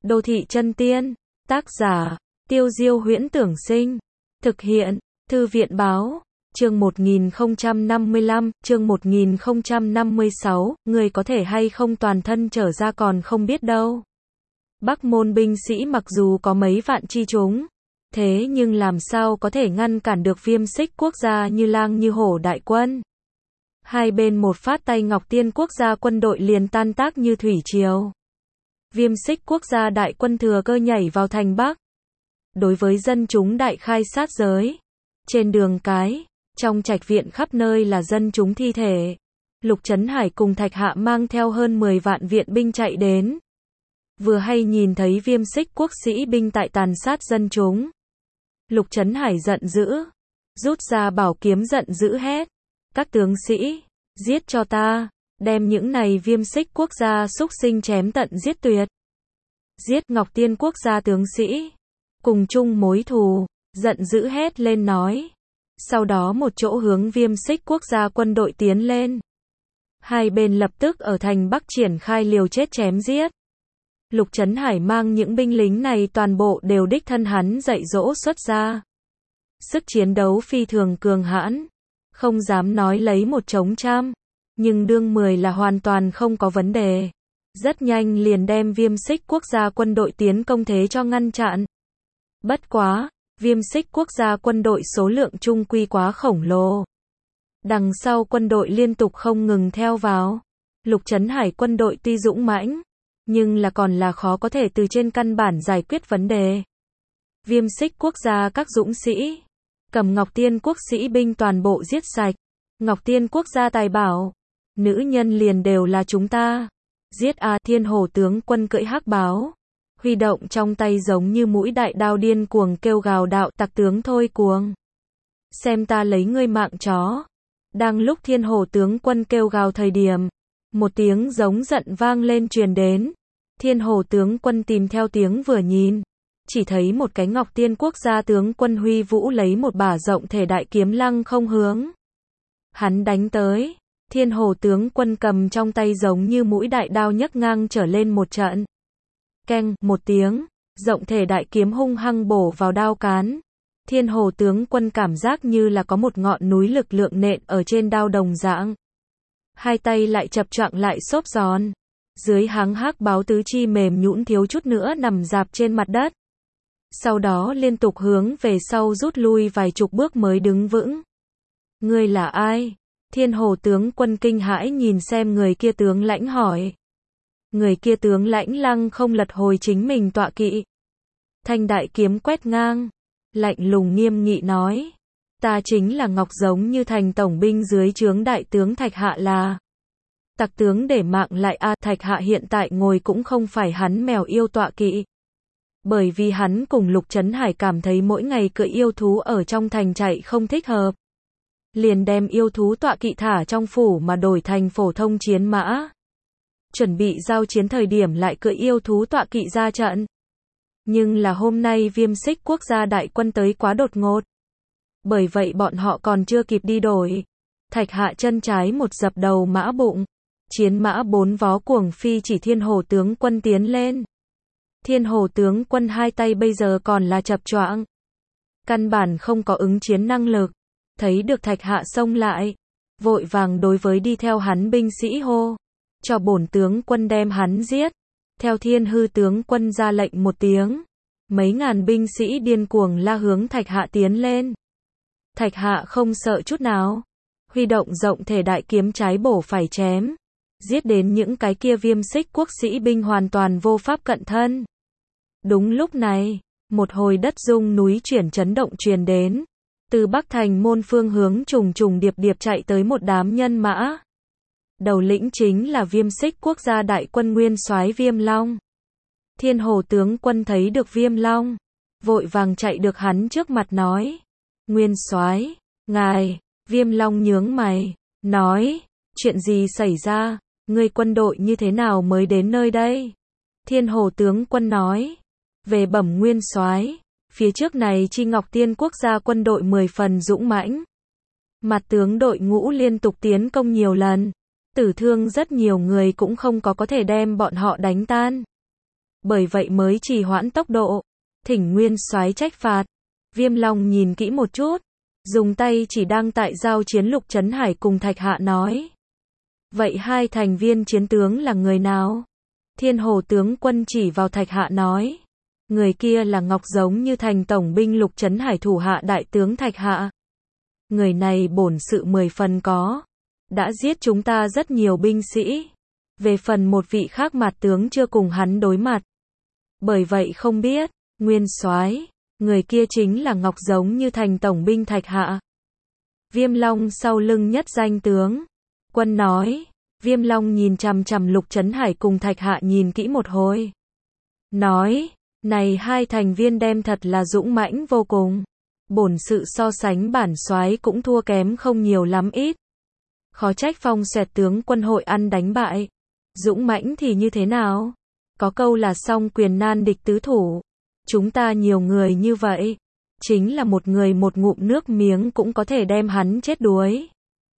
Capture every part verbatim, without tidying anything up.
Đô thị chân tiên. Tác giả, Tiêu Diêu Huyễn Tưởng Sinh. Thực hiện, Thư viện Báo. Chương một nghìn không trăm năm mươi lăm, chương một nghìn không trăm năm mươi sáu, người có thể hay không toàn thân trở ra còn không biết đâu. Bắc môn binh sĩ mặc dù có mấy vạn chi chúng, thế nhưng làm sao có thể ngăn cản được Viêm Xích quốc gia như lang như hổ đại quân. Hai bên một phát tay Ngọc Tiên quốc gia quân đội liền tan tác như thủy triều. Viêm Xích quốc gia đại quân thừa cơ nhảy vào thành Bắc. Đối với dân chúng đại khai sát giới. Trên đường cái, trong trạch viện khắp nơi là dân chúng thi thể. Lục Trấn Hải cùng Thạch Hạ mang theo hơn mười vạn viện binh chạy đến. Vừa hay nhìn thấy Viêm Xích quốc sĩ binh tại tàn sát dân chúng. Lục Trấn Hải giận dữ, rút ra bảo kiếm giận dữ hét: các tướng sĩ, giết cho ta, đem những này Viêm Xích quốc gia xúc sinh chém tận giết tuyệt. Giết Ngọc Tiên quốc gia tướng sĩ, cùng chung mối thù, giận dữ hét lên nói. Sau đó một chỗ hướng Viêm Xích quốc gia quân đội tiến lên. Hai bên lập tức ở thành Bắc triển khai liều chết chém giết. Lục Trấn Hải mang những binh lính này toàn bộ đều đích thân hắn dạy dỗ xuất ra. Sức chiến đấu phi thường cường hãn, không dám nói lấy một chống trăm, nhưng đương mười là hoàn toàn không có vấn đề. Rất nhanh liền đem Viêm Xích quốc gia quân đội tiến công thế cho ngăn chặn. Bất quá, Viêm Xích quốc gia quân đội số lượng trung quy quá khổng lồ. Đằng sau quân đội liên tục không ngừng theo vào. Lục Trấn Hải quân đội tuy dũng mãnh, nhưng là còn là khó có thể từ trên căn bản giải quyết vấn đề. Viêm Xích quốc gia các dũng sĩ, cầm Ngọc Tiên quốc sĩ binh toàn bộ giết sạch. Ngọc Tiên quốc gia tài bảo, nữ nhân liền đều là chúng ta. Giết a! Thiên Hổ tướng quân cưỡi hắc báo, huy động trong tay giống như mũi đại đao điên cuồng kêu gào đạo tặc tướng thôi cuồng. Xem ta lấy ngươi mạng chó. Đang lúc Thiên Hổ tướng quân kêu gào thời điểm, một tiếng giống giận vang lên truyền đến. Thiên Hổ tướng quân tìm theo tiếng vừa nhìn, chỉ thấy một cái Ngọc Tiên quốc gia tướng quân huy vũ lấy một bả rộng thể đại kiếm lăng không hướng hắn đánh tới. Thiên Hổ tướng quân cầm trong tay giống như mũi đại đao nhấc ngang trở lên một trận. Keng, một tiếng, rộng thể đại kiếm hung hăng bổ vào đao cán. Thiên Hổ tướng quân cảm giác như là có một ngọn núi lực lượng nện ở trên đao đồng dạng. Hai tay lại chập choạng lại xốp giòn. Dưới háng hắc báo tứ chi mềm nhũn thiếu chút nữa nằm rạp trên mặt đất. Sau đó liên tục hướng về sau rút lui vài chục bước mới đứng vững. Ngươi là ai? Thiên Hổ tướng quân kinh hãi nhìn xem người kia tướng lãnh hỏi. Người kia tướng lãnh lăng không lật hồi chính mình tọa kỵ. Thanh đại kiếm quét ngang, lạnh lùng nghiêm nghị nói. Ta chính là Ngọc giống như thành tổng binh dưới trướng đại tướng Thạch Hạ là. Tặc tướng để mạng lại a! Thạch Hạ hiện tại ngồi cũng không phải hắn mèo yêu tọa kỵ. Bởi vì hắn cùng Lục Trấn Hải cảm thấy mỗi ngày cưỡi yêu thú ở trong thành chạy không thích hợp. Liền đem yêu thú tọa kỵ thả trong phủ mà đổi thành phổ thông chiến mã. Chuẩn bị giao chiến thời điểm lại cưỡi yêu thú tọa kỵ ra trận. Nhưng là hôm nay Viêm Xích quốc gia đại quân tới quá đột ngột. Bởi vậy bọn họ còn chưa kịp đi đổi. Thạch Hạ chân trái một dập đầu mã bụng. Chiến mã bốn vó cuồng phi chỉ Thiên Hổ tướng quân tiến lên. Thiên Hổ tướng quân hai tay bây giờ còn là chập choạng. Căn bản không có ứng chiến năng lực. Thấy được Thạch Hạ xông lại, vội vàng đối với đi theo hắn binh sĩ hô. Cho bổn tướng quân đem hắn giết. Theo Thiên Hư tướng quân ra lệnh một tiếng. Mấy ngàn binh sĩ điên cuồng la hướng Thạch Hạ tiến lên. Thạch Hạ không sợ chút nào. Huy động rộng thể đại kiếm trái bổ phải chém. Giết đến những cái kia Viêm Xích quốc sĩ binh hoàn toàn vô pháp cận thân. Đúng lúc này, một hồi đất rung núi chuyển chấn động truyền đến. Từ Bắc thành môn phương hướng trùng trùng điệp điệp chạy tới một đám nhân mã. Đầu lĩnh chính là Viêm Xích quốc gia đại quân nguyên soái Viêm Long. Thiên Hổ tướng quân thấy được Viêm Long, vội vàng chạy được hắn trước mặt nói. Nguyên soái, ngài. Viêm Long nhướng mày, nói. Chuyện gì xảy ra, ngươi quân đội như thế nào mới đến nơi đây? Thiên Hổ tướng quân nói. Về bẩm nguyên soái, phía trước này chi Ngọc Tiên quốc gia quân đội mười phần dũng mãnh. Mặt tướng đội ngũ liên tục tiến công nhiều lần, tử thương rất nhiều người cũng không có có thể đem bọn họ đánh tan. bởi vậy mới trì hoãn tốc độ. Thỉnh Nguyên Soái trách phạt. Viêm Long nhìn kỹ một chút, dùng tay chỉ đang tại giao chiến Lục Trấn Hải cùng Thạch Hạ nói. Vậy hai thành viên chiến tướng là người nào? Thiên Hồ tướng quân chỉ vào Thạch Hạ nói. Người kia là Ngọc giống như thành tổng binh Lục Trấn Hải thủ hạ đại tướng Thạch Hạ. Người này bổn sự mười phần có. Đã giết chúng ta rất nhiều binh sĩ. Về phần một vị khác mặt tướng chưa cùng hắn đối mặt. Bởi vậy không biết, Nguyên Soái, người kia chính là Ngọc giống như thành tổng binh Thạch Hạ. Viêm Long sau lưng nhất danh tướng. Quân nói, Viêm Long nhìn chằm chằm Lục Trấn Hải cùng Thạch Hạ nhìn kỹ một hồi. Nói, này hai thành viên đem thật là dũng mãnh vô cùng. Bổn sự so sánh bản soái cũng thua kém không nhiều lắm ít. Khó trách Phong Xoẹt tướng quân hội ăn đánh bại. Dũng mãnh thì như thế nào? Có câu là song quyền nan địch tứ thủ. Chúng ta nhiều người như vậy. Chính là một người một ngụm nước miếng cũng có thể đem hắn chết đuối.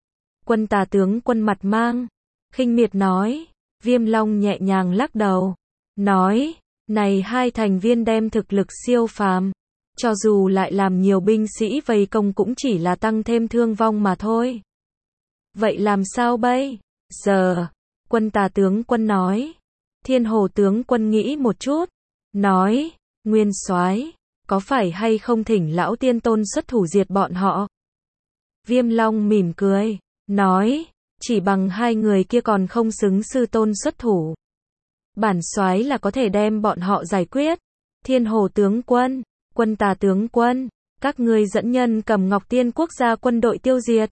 Quân Tà tướng quân mặt mang. Khinh miệt nói. Viêm Long nhẹ nhàng lắc đầu. Nói, này hai thành viên đem thực lực siêu phàm. Cho dù lại làm nhiều binh sĩ vây công cũng chỉ là tăng thêm thương vong mà thôi. Vậy làm sao bây giờ? Quân Tà tướng quân nói. Thiên Hồ tướng quân nghĩ một chút. Nói, Nguyên Soái, có phải hay không thỉnh lão tiên tôn xuất thủ diệt bọn họ? Viêm Long mỉm cười. Nói, chỉ bằng hai người kia còn không xứng sư tôn xuất thủ. Bản soái là có thể đem bọn họ giải quyết. Thiên Hồ tướng quân, Quân Tà tướng quân, các ngươi dẫn nhân cầm Ngọc Tiên quốc gia quân đội tiêu diệt.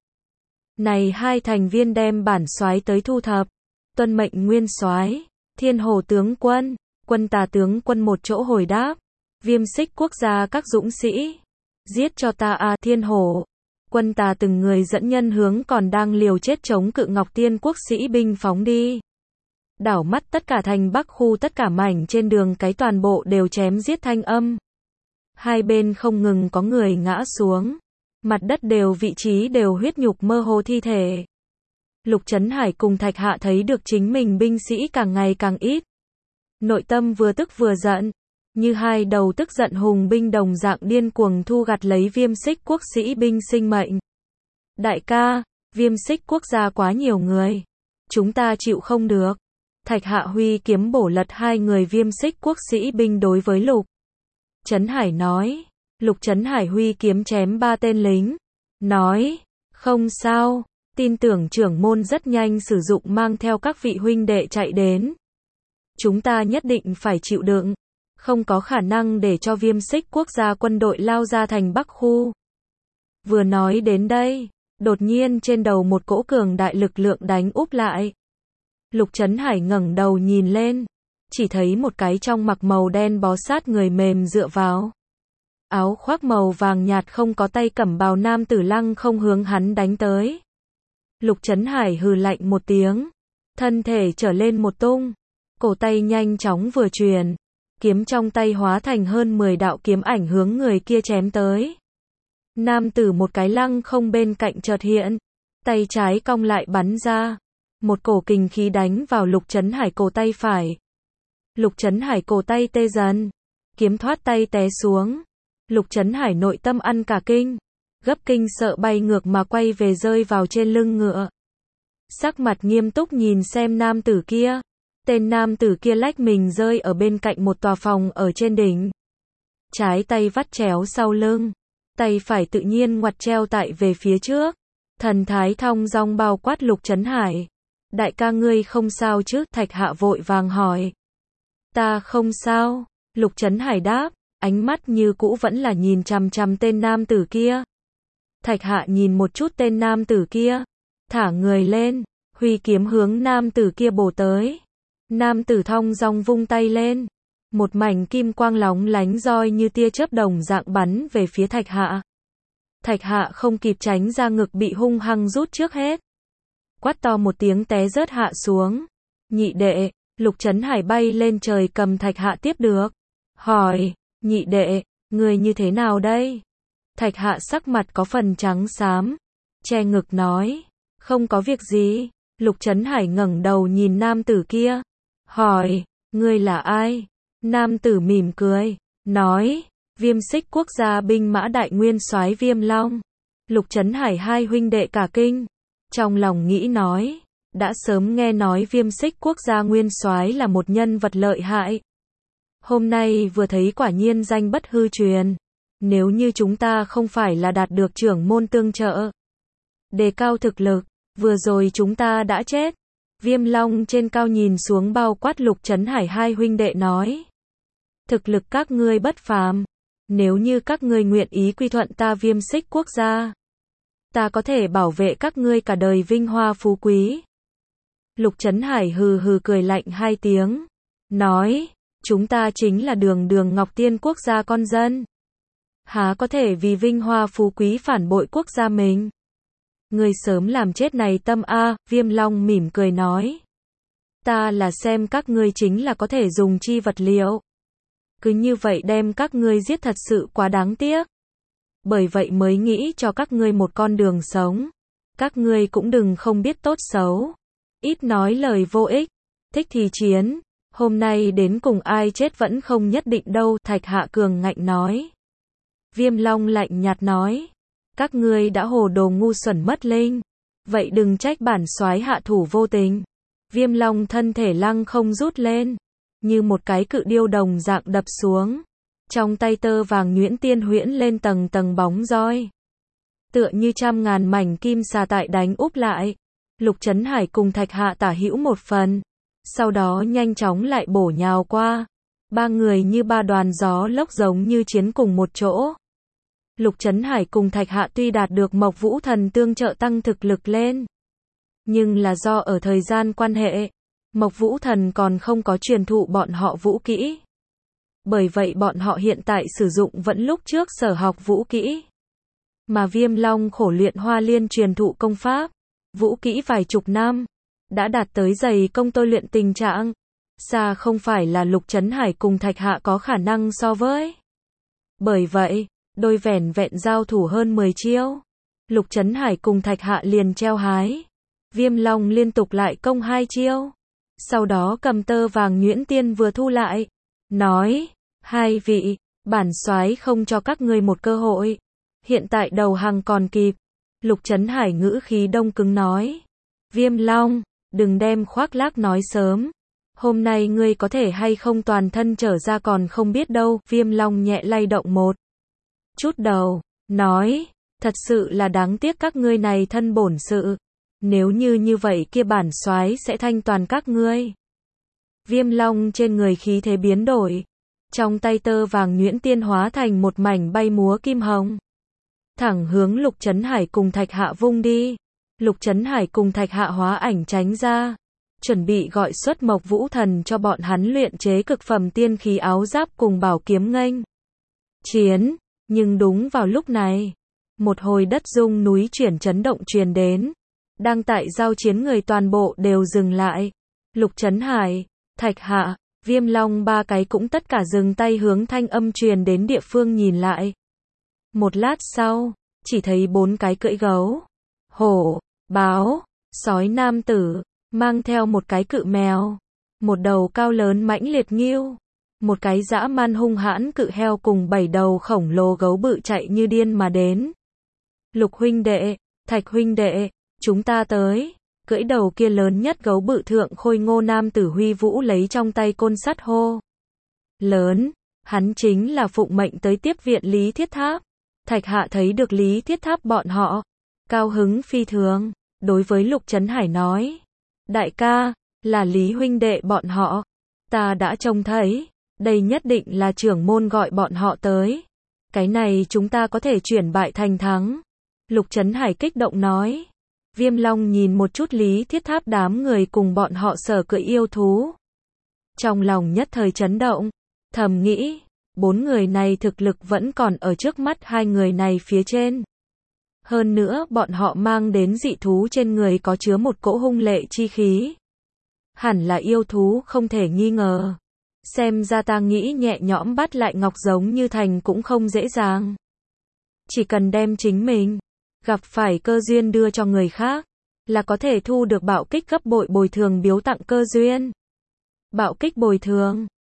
Này hai thành viên đem bản soái tới thu thập. Tuân mệnh Nguyên Soái. Thiên Hồ tướng quân, Quân Tà tướng quân một chỗ hồi đáp. Viêm Xích quốc gia các dũng sĩ. Giết cho ta a. Thiên Hồ. Quân Tà từng người dẫn nhân hướng còn đang liều chết chống cự Ngọc Tiên quốc sĩ binh phóng đi. Đảo mắt tất cả thành Bắc khu tất cả mảnh trên đường cái toàn bộ đều chém giết thanh âm. Hai bên không ngừng có người ngã xuống. Mặt đất đều vị trí đều huyết nhục mơ hồ thi thể. Lục Trấn Hải cùng Thạch Hạ thấy được chính mình binh sĩ càng ngày càng ít. Nội tâm vừa tức vừa giận. Như hai đầu tức giận hùng binh đồng dạng điên cuồng thu gặt lấy Viêm Xích quốc sĩ binh sinh mệnh. Đại ca, Viêm Xích quốc gia quá nhiều người. Chúng ta chịu không được. Thạch Hạ huy kiếm bổ lật hai người Viêm Xích quốc sĩ binh đối với Lục Trấn Hải nói. Lục Trấn Hải huy kiếm chém ba tên lính. Nói, không sao, tin tưởng trưởng môn rất nhanh sử dụng mang theo các vị huynh đệ chạy đến. Chúng ta nhất định phải chịu đựng. Không có khả năng để cho Viêm Xích quốc gia quân đội lao ra thành Bắc khu. Vừa nói đến đây, đột nhiên trên đầu một cỗ cường đại lực lượng đánh úp lại. Lục Trấn Hải ngẩng đầu nhìn lên, chỉ thấy một cái trong mặc màu đen bó sát người mềm dựa vào. Áo khoác màu vàng nhạt không có tay cẩm bào nam tử lăng không hướng hắn đánh tới. Lục Trấn Hải hừ lạnh một tiếng, thân thể trở lên một tung, cổ tay nhanh chóng vừa truyền, kiếm trong tay hóa thành hơn mười đạo kiếm ảnh hướng người kia chém tới. Nam tử một cái lăng không bên cạnh chợt hiện, tay trái cong lại bắn ra, một cổ kình khí đánh vào Lục Trấn Hải cổ tay phải. Lục Trấn Hải cổ tay tê dần, kiếm thoát tay té xuống. Lục Trấn Hải nội tâm ăn cả kinh, gấp kinh sợ bay ngược mà quay về rơi vào trên lưng ngựa. Sắc mặt nghiêm túc nhìn xem nam tử kia. Tên nam tử kia lách mình rơi ở bên cạnh một tòa phòng ở trên đỉnh. Trái tay vắt chéo sau lưng, tay phải tự nhiên ngoặt treo tại về phía trước. Thần thái thong dong bao quát Lục Trấn Hải. Đại ca ngươi không sao chứ? Thạch Hạ vội vàng hỏi. Ta không sao, Lục Trấn Hải đáp, ánh mắt như cũ vẫn là nhìn chằm chằm tên nam tử kia. Thạch Hạ nhìn một chút tên nam tử kia, thả người lên, huy kiếm hướng nam tử kia bổ tới. Nam tử thong dong vung tay lên, một mảnh kim quang lóng lánh roi như tia chớp đồng dạng bắn về phía Thạch Hạ. Thạch Hạ không kịp tránh ra ngực bị hung hăng rút trước hết. Quát to một tiếng té rớt hạ xuống. Nhị đệ, Lục Trấn Hải bay lên trời cầm Thạch Hạ tiếp được. Hỏi, nhị đệ, người như thế nào đây? Thạch Hạ sắc mặt có phần trắng xám, che ngực nói, không có việc gì. Lục Trấn Hải ngẩng đầu nhìn nam tử kia, hỏi, ngươi là ai? Nam tử mỉm cười, nói, Viêm Xích Quốc gia binh mã đại nguyên soái Viêm Long. Lục Trấn Hải hai huynh đệ cả kinh. Trong lòng nghĩ nói, đã sớm nghe nói Viêm Xích Quốc gia nguyên soái là một nhân vật lợi hại. Hôm nay vừa thấy quả nhiên danh bất hư truyền. Nếu như chúng ta không phải là đạt được trưởng môn tương trợ, đề cao thực lực, vừa rồi chúng ta đã chết. Viêm Long trên cao nhìn xuống bao quát Lục Trấn Hải hai huynh đệ nói. Thực lực các ngươi bất phàm. Nếu như các ngươi nguyện ý quy thuận ta Viêm Xích Quốc gia, ta có thể bảo vệ các ngươi cả đời vinh hoa phú quý. Lục Trấn Hải hừ hừ cười lạnh hai tiếng. Nói, chúng ta chính là đường đường Ngọc Tiên Quốc gia con dân. Há có thể vì vinh hoa phú quý phản bội quốc gia mình. Ngươi sớm làm chết này tâm a. Viêm Long mỉm cười nói. Ta là xem các ngươi chính là có thể dùng chi vật liệu. Cứ như vậy đem các ngươi giết thật sự quá đáng tiếc. Bởi vậy mới nghĩ cho các ngươi một con đường sống. Các ngươi cũng đừng không biết tốt xấu. Ít nói lời vô ích. Thích thì chiến. Hôm nay đến cùng ai chết vẫn không nhất định đâu. Thạch Hạ cường ngạnh nói. Viêm Long lạnh nhạt nói. Các ngươi đã hồ đồ ngu xuẩn mất linh. Vậy đừng trách bản soái hạ thủ vô tình. Viêm Long thân thể lăng không rút lên. Như một cái cự điêu đồng dạng đập xuống. Trong tay tơ vàng nhuyễn tiên huyễn lên tầng tầng bóng roi. Tựa như trăm ngàn mảnh kim xà tại đánh úp lại. Lục Trấn Hải cùng Thạch Hạ tả hữu một phần. Sau đó nhanh chóng lại bổ nhào qua. Ba người như ba đoàn gió lốc giống như chiến cùng một chỗ. Lục Trấn Hải cùng Thạch Hạ tuy đạt được Mộc Vũ Thần tương trợ tăng thực lực lên. Nhưng là do ở thời gian quan hệ, Mộc Vũ Thần còn không có truyền thụ bọn họ vũ kỹ. Bởi vậy bọn họ hiện tại sử dụng vẫn lúc trước sở học vũ kỹ. Mà Viêm Long khổ luyện Hoa Liên truyền thụ công pháp, vũ kỹ vài chục năm, đã đạt tới dày công tôi luyện tình trạng. Xa không phải là Lục Trấn Hải cùng Thạch Hạ có khả năng so với. Bởi vậy, đôi vẻn vẹn giao thủ hơn mười chiêu. Lục Trấn Hải cùng Thạch Hạ liền treo hái. Viêm Long liên tục lại công hai chiêu. Sau đó cầm tơ vàng nhuyễn tiên vừa thu lại. Nói, hai vị, bản soái không cho các ngươi một cơ hội. Hiện tại đầu hàng còn kịp. Lục Trấn Hải ngữ khí đông cứng nói. Viêm Long, đừng đem khoác lác nói sớm. Hôm nay ngươi có thể hay không toàn thân trở ra còn không biết đâu. Viêm Long nhẹ lay động một chút đầu, nói, thật sự là đáng tiếc các ngươi này thân bổn sự. Nếu như như vậy kia bản soái sẽ thanh toàn các ngươi. Viêm Long trên người khí thế biến đổi. Trong tay tơ vàng nhuyễn tiên hóa thành một mảnh bay múa kim hồng. Thẳng hướng Lục Trấn Hải cùng Thạch Hạ vung đi. Lục Trấn Hải cùng Thạch Hạ hóa ảnh tránh ra. Chuẩn bị gọi xuất Mộc Vũ Thần cho bọn hắn luyện chế cực phẩm tiên khí áo giáp cùng bảo kiếm nghênh chiến. Nhưng đúng vào lúc này, một hồi đất rung núi chuyển chấn động truyền đến. Đang tại giao chiến người toàn bộ đều dừng lại. Lục Trấn Hải, Thạch Hạ, Viêm Long ba cái cũng tất cả dừng tay hướng thanh âm truyền đến địa phương nhìn lại. Một lát sau, chỉ thấy bốn cái cưỡi gấu, hổ, báo, sói nam tử, mang theo một cái cự mèo, một đầu cao lớn mãnh liệt ngưu, một cái dã man hung hãn cự heo cùng bảy đầu khổng lồ gấu bự chạy như điên mà đến. Lục huynh đệ, Thạch huynh đệ, chúng ta tới. Cưỡi đầu kia lớn nhất gấu bự thượng khôi ngô nam tử huy vũ lấy trong tay côn sắt hô lớn, hắn chính là phụng mệnh tới tiếp viện Lý Thiết Tháp. Thạch Hạ thấy được Lý Thiết Tháp bọn họ, cao hứng phi thường, đối với Lục Trấn Hải nói, đại ca, là Lý huynh đệ bọn họ, ta đã trông thấy, đây nhất định là trưởng môn gọi bọn họ tới, cái này chúng ta có thể chuyển bại thành thắng. Lục Trấn Hải kích động nói. Viêm Long nhìn một chút Lý Thiết Tháp đám người cùng bọn họ sở cưỡi yêu thú. Trong lòng nhất thời chấn động, thầm nghĩ, bốn người này thực lực vẫn còn ở trước mắt hai người này phía trên. Hơn nữa bọn họ mang đến dị thú trên người có chứa một cỗ hung lệ chi khí. Hẳn là yêu thú không thể nghi ngờ. Xem ra ta nghĩ nhẹ nhõm bắt lại ngọc giống như thành cũng không dễ dàng. Chỉ cần đem chính mình gặp phải cơ duyên đưa cho người khác, là có thể thu được bạo kích gấp bội bồi thường biếu tặng cơ duyên. Bạo kích bồi thường,